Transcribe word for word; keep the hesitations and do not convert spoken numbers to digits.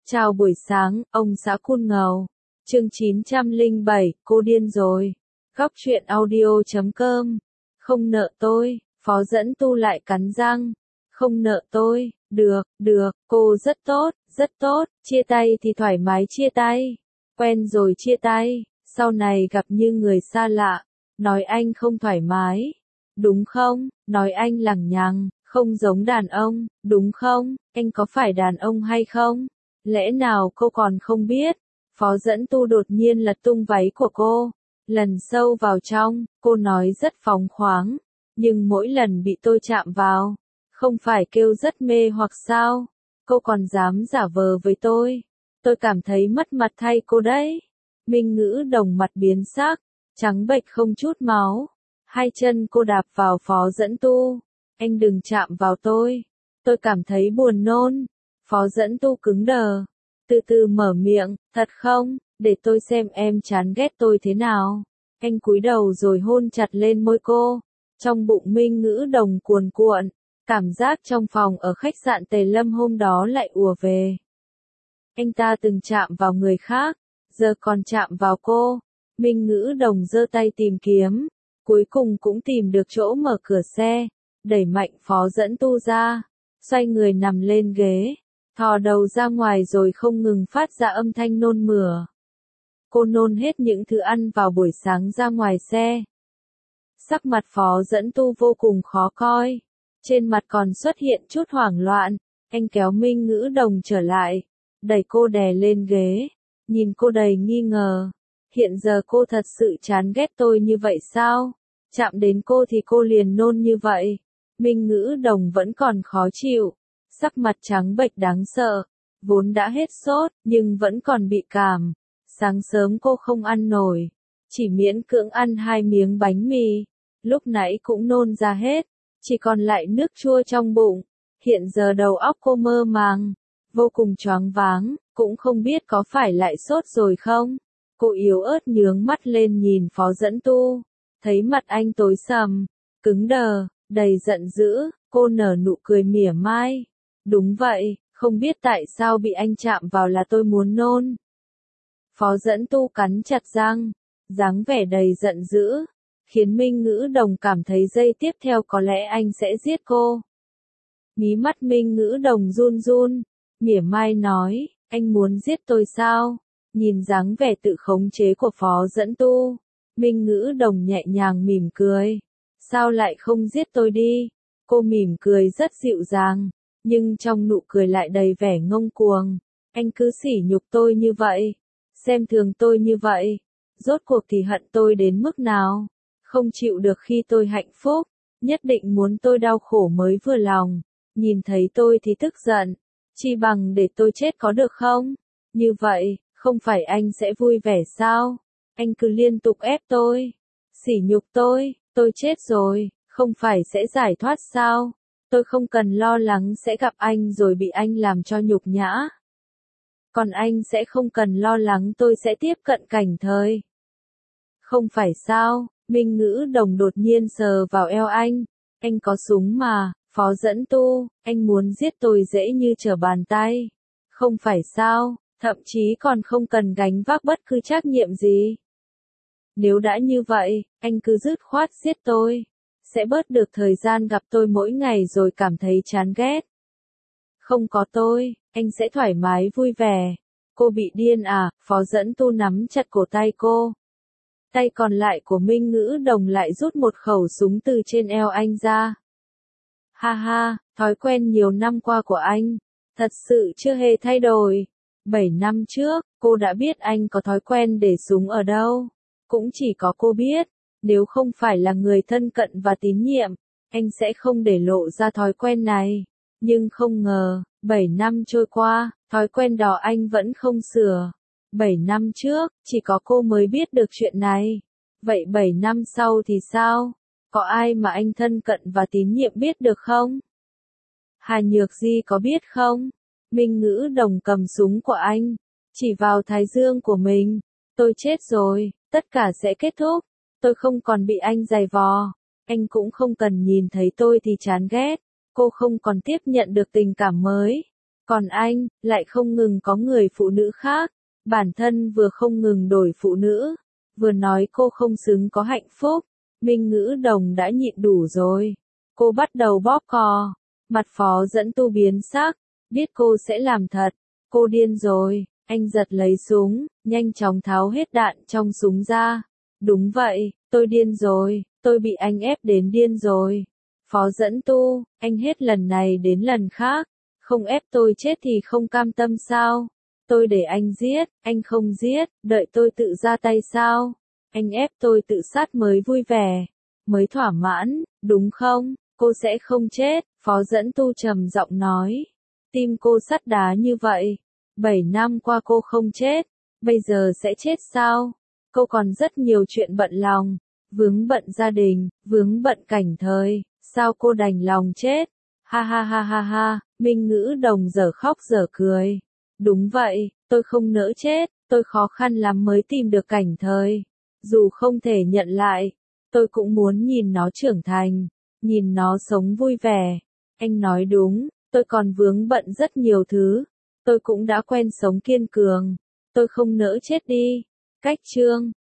Chào buổi sáng, ông xã Cool Ngầu. Chương chín trăm lẻ bảy, cô điên rồi. Góc truyện audio chấm com. Không nợ tôi, Phó Dẫn Tu lại cắn răng. Không nợ tôi, được, được, cô rất tốt, rất tốt, chia tay thì thoải mái chia tay. Quen rồi chia tay, sau này gặp như người xa lạ. Nói anh không thoải mái, đúng không? Nói anh lằng nhằng, không giống đàn ông, đúng không? Anh có phải đàn ông hay không? Lẽ nào cô còn không biết? Phó Dẫn Tu đột nhiên lật tung váy của cô. Lần sâu vào trong, cô nói rất phóng khoáng. Nhưng mỗi lần bị tôi chạm vào, không phải kêu rất mê hoặc sao? Cô còn dám giả vờ với tôi. Tôi cảm thấy mất mặt thay cô đấy. Minh Ngữ Đồng mặt biến sắc, trắng bệch không chút máu. Hai chân cô đạp vào Phó Dẫn Tu. Anh đừng chạm vào tôi. Tôi cảm thấy buồn nôn. Phó Dẫn Tu cứng đờ, từ từ mở miệng, thật không, để tôi xem em chán ghét tôi thế nào. Anh cúi đầu rồi hôn chặt lên môi cô. Trong bụng Minh Ngữ Đồng cuồn cuộn, cảm giác trong phòng ở khách sạn Tề Lâm hôm đó lại ùa về. Anh ta từng chạm vào người khác, giờ còn chạm vào cô. Minh Ngữ Đồng giơ tay tìm kiếm, cuối cùng cũng tìm được chỗ mở cửa xe, đẩy mạnh Phó Dẫn Tu ra, xoay người nằm lên ghế, thò đầu ra ngoài rồi không ngừng phát ra âm thanh nôn mửa. Cô nôn hết những thứ ăn vào buổi sáng ra ngoài xe. Sắc mặt Phó Dẫn Tu vô cùng khó coi, trên mặt còn xuất hiện chút hoảng loạn. Anh kéo Minh Ngữ Đồng trở lại, đẩy cô đè lên ghế, nhìn cô đầy nghi ngờ. Hiện giờ cô thật sự chán ghét tôi như vậy sao? Chạm đến cô thì cô liền nôn như vậy. Minh Ngữ Đồng vẫn còn khó chịu, sắc mặt trắng bệch đáng sợ, vốn đã hết sốt, nhưng vẫn còn bị cảm. Sáng sớm cô không ăn nổi, chỉ miễn cưỡng ăn hai miếng bánh mì, lúc nãy cũng nôn ra hết, chỉ còn lại nước chua trong bụng. Hiện giờ đầu óc cô mơ màng, vô cùng choáng váng, cũng không biết có phải lại sốt rồi không. Cô yếu ớt nhướng mắt lên nhìn Phó Dẫn Tu, thấy mặt anh tối sầm, cứng đờ, đầy giận dữ, cô nở nụ cười mỉa mai. Đúng vậy, không biết tại sao bị anh chạm vào là tôi muốn nôn. Phó Dẫn Tu cắn chặt răng, dáng vẻ đầy giận dữ, khiến Minh Ngữ Đồng cảm thấy giây tiếp theo có lẽ anh sẽ giết cô. Mí mắt Minh Ngữ Đồng run run, mỉa mai nói, anh muốn giết tôi sao? Nhìn dáng vẻ tự khống chế của Phó Dẫn Tu, Minh Ngữ Đồng nhẹ nhàng mỉm cười. Sao lại không giết tôi đi? Cô mỉm cười rất dịu dàng, nhưng trong nụ cười lại đầy vẻ ngông cuồng. Anh cứ sỉ nhục tôi như vậy, xem thường tôi như vậy, rốt cuộc thì hận tôi đến mức nào? Không chịu được khi tôi hạnh phúc, nhất định muốn tôi đau khổ mới vừa lòng. Nhìn thấy tôi thì tức giận, chi bằng để tôi chết có được không? Như vậy, không phải anh sẽ vui vẻ sao? Anh cứ liên tục ép tôi, sỉ nhục tôi, tôi chết rồi, không phải sẽ giải thoát sao? Tôi không cần lo lắng sẽ gặp anh rồi bị anh làm cho nhục nhã. Còn anh sẽ không cần lo lắng tôi sẽ tiếp cận Cảnh Thời. Không phải sao? Minh Ngữ Đồng đột nhiên sờ vào eo anh. Anh có súng mà, Phó Dẫn Tu, anh muốn giết tôi dễ như trở bàn tay. Không phải sao, thậm chí còn không cần gánh vác bất cứ trách nhiệm gì. Nếu đã như vậy, anh cứ dứt khoát giết tôi, sẽ bớt được thời gian gặp tôi mỗi ngày rồi cảm thấy chán ghét. Không có tôi, anh sẽ thoải mái vui vẻ. Cô bị điên à? Phó Dẫn Tu nắm chặt cổ tay cô. Tay còn lại của Minh Ngữ Đồng lại rút một khẩu súng từ trên eo anh ra. Ha ha, thói quen nhiều năm qua của anh, thật sự chưa hề thay đổi. Bảy năm trước, cô đã biết anh có thói quen để súng ở đâu. Cũng chỉ có cô biết, nếu không phải là người thân cận và tín nhiệm, anh sẽ không để lộ ra thói quen này. Nhưng không ngờ, bảy năm trôi qua, thói quen đó anh vẫn không sửa. Bảy năm trước, chỉ có cô mới biết được chuyện này. Vậy bảy năm sau thì sao? Có ai mà anh thân cận và tín nhiệm biết được không? Hà Nhược Di có biết không? Minh Ngữ Đồng cầm súng của anh, chỉ vào thái dương của mình. Tôi chết rồi, tất cả sẽ kết thúc. Tôi không còn bị anh giày vò. Anh cũng không cần nhìn thấy tôi thì chán ghét. Cô không còn tiếp nhận được tình cảm mới. Còn anh, lại không ngừng có người phụ nữ khác. Bản thân vừa không ngừng đổi phụ nữ, vừa nói cô không xứng có hạnh phúc. Minh Ngữ Đồng đã nhịn đủ rồi. Cô bắt đầu bóp cò. Mặt Phó Dẫn Tu biến sắc, biết cô sẽ làm thật. Cô điên rồi, anh giật lấy súng, nhanh chóng tháo hết đạn trong súng ra. Đúng vậy, tôi điên rồi, tôi bị anh ép đến điên rồi. Phó Dẫn Tu, anh hết lần này đến lần khác, không ép tôi chết thì không cam tâm sao? Tôi để anh giết, anh không giết, đợi tôi tự ra tay sao? Anh ép tôi tự sát mới vui vẻ, mới thỏa mãn, đúng không? Cô sẽ không chết, Phó Dẫn Tu trầm giọng nói. Tim cô sắt đá như vậy. Bảy năm qua cô không chết, bây giờ sẽ chết sao? Cô còn rất nhiều chuyện bận lòng, vướng bận gia đình, vướng bận cảnh thời, sao cô đành lòng chết? Ha ha ha ha ha, Minh Ngữ Đồng dở khóc dở cười. Đúng vậy, tôi không nỡ chết, tôi khó khăn lắm mới tìm được cảnh thời. Dù không thể nhận lại, tôi cũng muốn nhìn nó trưởng thành, nhìn nó sống vui vẻ. Anh nói đúng, tôi còn vướng bận rất nhiều thứ. Tôi cũng đã quen sống kiên cường. Tôi không nỡ chết đi. Cách chương